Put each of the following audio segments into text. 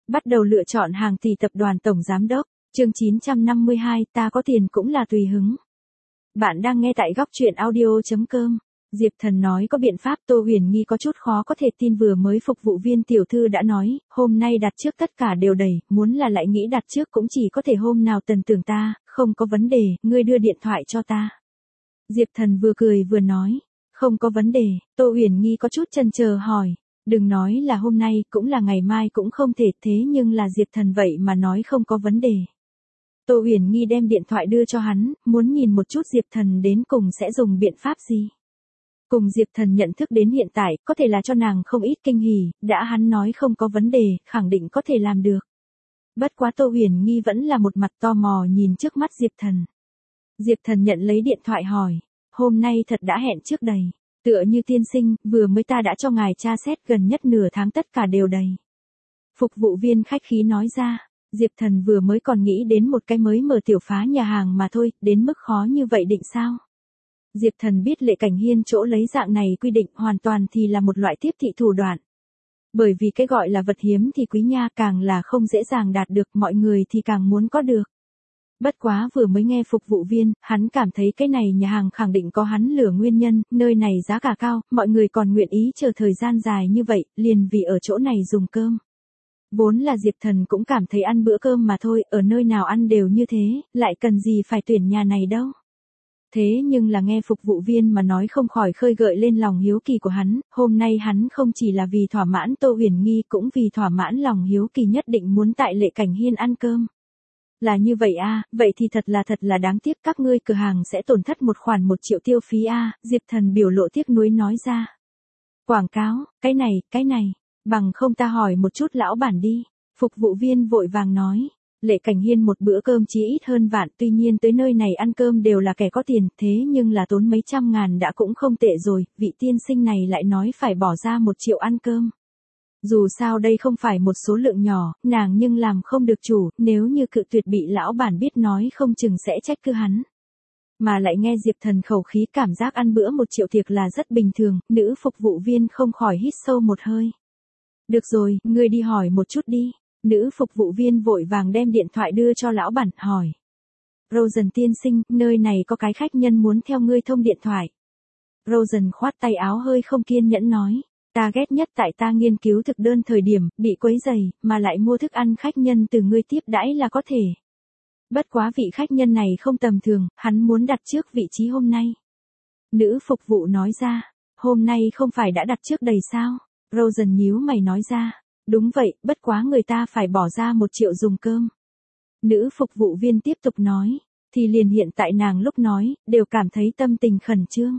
Bắt đầu lựa chọn hàng tỷ tập đoàn tổng giám đốc. Chương 952, ta có tiền cũng là tùy hứng. Bạn đang nghe tại góc truyện audio.com. Diệp Thần nói có biện pháp. Tô Huyền Nghi có chút khó có thể tin, vừa mới phục vụ viên tiểu thư đã nói, hôm nay đặt trước tất cả đều đầy, muốn là lại nghĩ đặt trước cũng chỉ có thể hôm nào Tần tưởng ta, không có vấn đề, ngươi đưa điện thoại cho ta. Diệp Thần vừa cười vừa nói, không có vấn đề. Tô Huyền Nghi có chút chần chờ hỏi, đừng nói là hôm nay, cũng là ngày mai cũng không thể, thế nhưng là Diệp Thần vậy mà nói không có vấn đề. Tô Huyền Nghi đem điện thoại đưa cho hắn, muốn nhìn một chút Diệp Thần đến cùng sẽ dùng biện pháp gì. Cùng Diệp Thần nhận thức đến hiện tại, có thể là cho nàng không ít kinh hỉ, đã hắn nói không có vấn đề, khẳng định có thể làm được. Bất quá Tô Huyền Nghi vẫn là một mặt tò mò nhìn trước mắt Diệp Thần. Diệp Thần nhận lấy điện thoại hỏi, hôm nay thật đã hẹn trước đầy. Tựa như tiên sinh, vừa mới ta đã cho ngài tra xét, gần nhất nửa tháng tất cả đều đầy. Phục vụ viên khách khí nói ra. Diệp Thần vừa mới còn nghĩ đến một cái mới mở tiểu phá nhà hàng mà thôi, đến mức khó như vậy định sao? Diệp Thần biết Lệ Cảnh Hiên chỗ lấy dạng này quy định hoàn toàn thì là một loại tiếp thị thủ đoạn. Bởi vì cái gọi là vật hiếm thì quý nha, càng là không dễ dàng đạt được, mọi người thì càng muốn có được. Bất quá vừa mới nghe phục vụ viên, hắn cảm thấy cái này nhà hàng khẳng định có hắn lửa nguyên nhân, nơi này giá cả cao, mọi người còn nguyện ý chờ thời gian dài như vậy, liền vì ở chỗ này dùng cơm. Vốn là Diệp Thần cũng cảm thấy ăn bữa cơm mà thôi, ở nơi nào ăn đều như thế, lại cần gì phải tuyển nhà này đâu. Thế nhưng là nghe phục vụ viên mà nói không khỏi khơi gợi lên lòng hiếu kỳ của hắn, hôm nay hắn không chỉ là vì thỏa mãn Tô Huyền Nghi cũng vì thỏa mãn lòng hiếu kỳ, nhất định muốn tại Lệ Cảnh Hiên ăn cơm. Là như vậy a, vậy thì thật là đáng tiếc, các ngươi cửa hàng sẽ tổn thất một khoản 1 triệu tiêu phí a. Diệp Thần biểu lộ tiếc nuối nói ra. Quảng cáo, cái này, bằng không ta hỏi một chút lão bản đi. Phục vụ viên vội vàng nói, Lệ Cảnh Hiên một bữa cơm chỉ ít hơn vạn, tuy nhiên tới nơi này ăn cơm đều là kẻ có tiền, thế nhưng là tốn mấy trăm ngàn đã cũng không tệ rồi, vị tiên sinh này lại nói phải bỏ ra 1 triệu ăn cơm. Dù sao đây không phải một số lượng nhỏ, nàng nhưng làm không được chủ, nếu như cự tuyệt bị lão bản biết nói không chừng sẽ trách cứ hắn. Mà lại nghe Diệp Thần khẩu khí, cảm giác ăn bữa 1 triệu thiệt là rất bình thường, nữ phục vụ viên không khỏi hít sâu một hơi. Được rồi, ngươi đi hỏi một chút đi. Nữ phục vụ viên vội vàng đem điện thoại đưa cho lão bản, hỏi. Rosen tiên sinh, nơi này có cái khách nhân muốn theo ngươi thông điện thoại. Rosen khoát tay áo hơi không kiên nhẫn nói. Ta ghét nhất tại ta nghiên cứu thực đơn thời điểm, bị quấy rầy, mà lại mua thức ăn khách nhân từ ngươi tiếp đãi là có thể. Bất quá vị khách nhân này không tầm thường, hắn muốn đặt trước vị trí hôm nay. Nữ phục vụ nói ra, hôm nay không phải đã đặt trước đầy sao? Rosen nhíu mày nói ra, đúng vậy, bất quá người ta phải bỏ ra 1 triệu dùng cơm. Nữ phục vụ viên tiếp tục nói, thì liền hiện tại nàng lúc nói, đều cảm thấy tâm tình khẩn trương.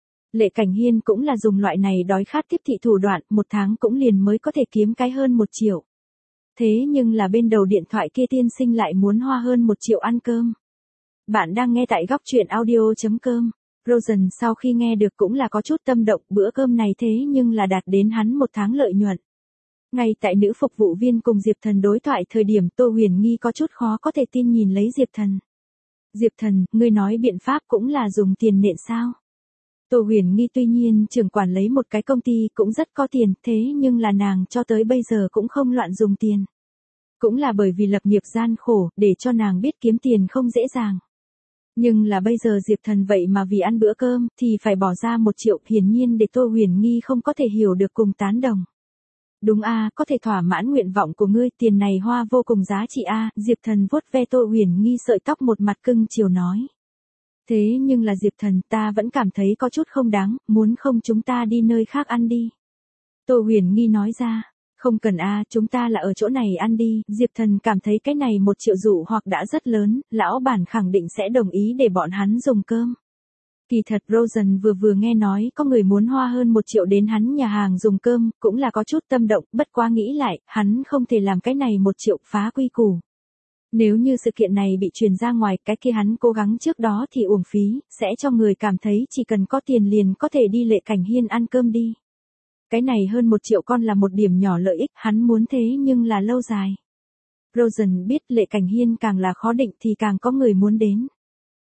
Lệ Cảnh Hiên cũng là dùng loại này đói khát tiếp thị thủ đoạn, 1 tháng cũng liền mới có thể kiếm cái hơn 1 triệu. Thế nhưng là bên đầu điện thoại kia tiên sinh lại muốn hoa hơn 1 triệu ăn cơm. Bạn đang nghe tại góc truyện audio.com. Rosen sau khi nghe được cũng là có chút tâm động, bữa cơm này thế nhưng là đạt đến hắn 1 tháng lợi nhuận. Ngay tại nữ phục vụ viên cùng Diệp Thần đối thoại thời điểm, Tô Huyền Nghi có chút khó có thể tin nhìn lấy Diệp Thần. Diệp Thần, ngươi nói biện pháp cũng là dùng tiền nện sao? Tô Huyền Nghi tuy nhiên trưởng quản lấy một cái công ty cũng rất có tiền, thế nhưng là nàng cho tới bây giờ cũng không loạn dùng tiền. Cũng là bởi vì lập nghiệp gian khổ, để cho nàng biết kiếm tiền không dễ dàng. Nhưng là bây giờ Diệp Thần vậy mà vì ăn bữa cơm, thì phải bỏ ra 1 triệu, hiển nhiên để Tô Huyền Nghi không có thể hiểu được cùng tán đồng. Đúng a, có thể thỏa mãn nguyện vọng của ngươi, tiền này hoa vô cùng giá trị a. Diệp Thần vuốt ve Tô Huyền Nghi sợi tóc, một mặt cưng chiều nói. Thế nhưng là Diệp Thần, ta vẫn cảm thấy có chút không đáng, muốn không chúng ta đi nơi khác ăn đi. Tô Huyền Nghi nói ra, không cần a, chúng ta là ở chỗ này ăn đi. Diệp Thần cảm thấy cái này 1 triệu dụ hoặc đã rất lớn, lão bản khẳng định sẽ đồng ý để bọn hắn dùng cơm. Kỳ thật Rosen vừa nghe nói có người muốn hoa hơn 1 triệu đến hắn nhà hàng dùng cơm, cũng là có chút tâm động, bất quá nghĩ lại, hắn không thể làm cái này 1 triệu phá quy củ. Nếu như sự kiện này bị truyền ra ngoài, cái kia hắn cố gắng trước đó thì uổng phí, sẽ cho người cảm thấy chỉ cần có tiền liền có thể đi Lệ Cảnh Hiên ăn cơm đi. Cái này hơn 1 triệu con là một điểm nhỏ lợi ích, hắn muốn thế nhưng là lâu dài. Rosen biết Lệ Cảnh Hiên càng là khó định thì càng có người muốn đến.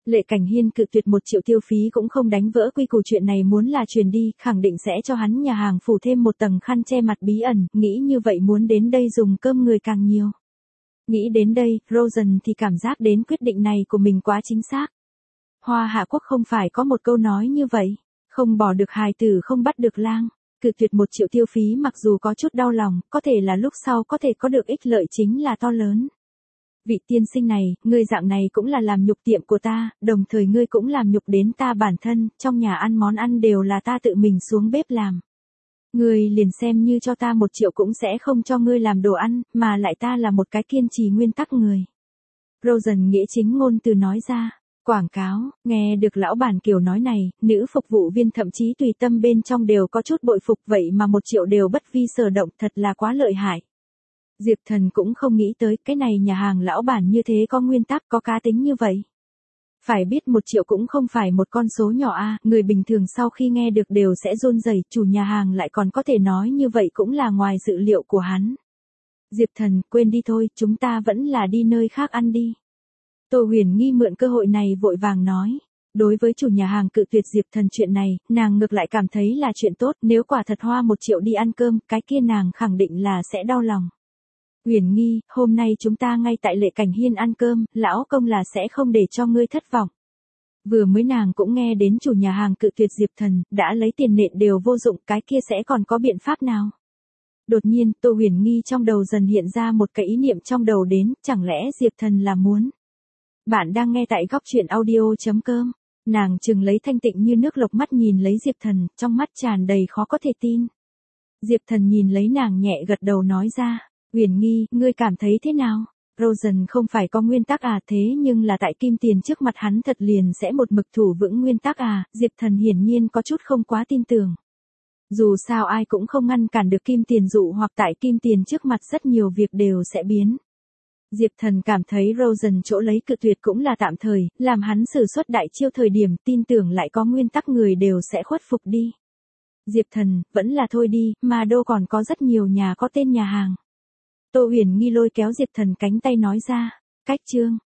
Lệ Cảnh Hiên cự tuyệt 1 triệu tiêu phí cũng không đánh vỡ quy củ, chuyện này muốn là truyền đi, khẳng định sẽ cho hắn nhà hàng phủ thêm một tầng khăn che mặt bí ẩn, nghĩ như vậy muốn đến đây dùng cơm người càng nhiều. Nghĩ đến đây, Rosen thì cảm giác đến quyết định này của mình quá chính xác. Hoa Hạ Quốc không phải có một câu nói như vậy, không bỏ được hài tử không bắt được lang. Cự tuyệt 1 triệu tiêu phí mặc dù có chút đau lòng, có thể là lúc sau có thể có được ích lợi chính là to lớn. Vị tiên sinh này, ngươi dạng này cũng là làm nhục tiệm của ta, đồng thời ngươi cũng làm nhục đến ta bản thân, trong nhà ăn món ăn đều là ta tự mình xuống bếp làm. Ngươi liền xem như cho ta 1 triệu cũng sẽ không cho ngươi làm đồ ăn, mà lại ta là một cái kiên trì nguyên tắc người. Rosen nghĩa chính ngôn từ nói ra. Quảng cáo, nghe được lão bản kiểu nói này, nữ phục vụ viên thậm chí tùy tâm bên trong đều có chút bội phục, vậy mà 1 triệu đều bất vi sở động, thật là quá lợi hại. Diệp Thần cũng không nghĩ tới, cái này nhà hàng lão bản như thế có nguyên tắc, có cá tính như vậy. Phải biết 1 triệu cũng không phải một con số nhỏ a, người bình thường sau khi nghe được đều sẽ run rẩy, chủ nhà hàng lại còn có thể nói như vậy cũng là ngoài dự liệu của hắn. Diệp Thần, quên đi thôi, chúng ta vẫn là đi nơi khác ăn đi. Tô Huyền Nghi mượn cơ hội này vội vàng nói. Đối với chủ nhà hàng cự tuyệt Diệp Thần chuyện này, nàng ngược lại cảm thấy là chuyện tốt, nếu quả thật hoa 1 triệu đi ăn cơm, cái kia nàng khẳng định là sẽ đau lòng. Huyền Nghi, hôm nay chúng ta ngay tại Lệ Cảnh Hiên ăn cơm, lão công là sẽ không để cho ngươi thất vọng. Vừa mới nàng cũng nghe đến chủ nhà hàng cự tuyệt Diệp Thần, đã lấy tiền nện đều vô dụng, cái kia sẽ còn có biện pháp nào? Đột nhiên, Tô Huyền Nghi trong đầu dần hiện ra một cái ý niệm trong đầu đến, chẳng lẽ Diệp Thần là muốn. Bạn đang nghe tại góc truyện audio.com. Nàng trừng lấy thanh tịnh như nước lộc mắt nhìn lấy Diệp Thần, trong mắt tràn đầy khó có thể tin. Diệp Thần nhìn lấy nàng nhẹ gật đầu nói ra, Huyền Nghi, ngươi cảm thấy thế nào? Rosen không phải có nguyên tắc à, thế nhưng là tại kim tiền trước mặt hắn thật liền sẽ một mực thủ vững nguyên tắc à, Diệp Thần hiển nhiên có chút không quá tin tưởng. Dù sao ai cũng không ngăn cản được kim tiền dụ hoặc tại kim tiền trước mặt rất nhiều việc đều sẽ biến. Diệp Thần cảm thấy Rosen chỗ lấy cự tuyệt cũng là tạm thời, làm hắn sử xuất đại chiêu thời điểm tin tưởng lại có nguyên tắc người đều sẽ khuất phục đi. Diệp Thần, vẫn là thôi đi, mà đô còn có rất nhiều nhà có tên nhà hàng. Tô Huyền Nghi lôi kéo Diệp Thần cánh tay nói ra, cách chương.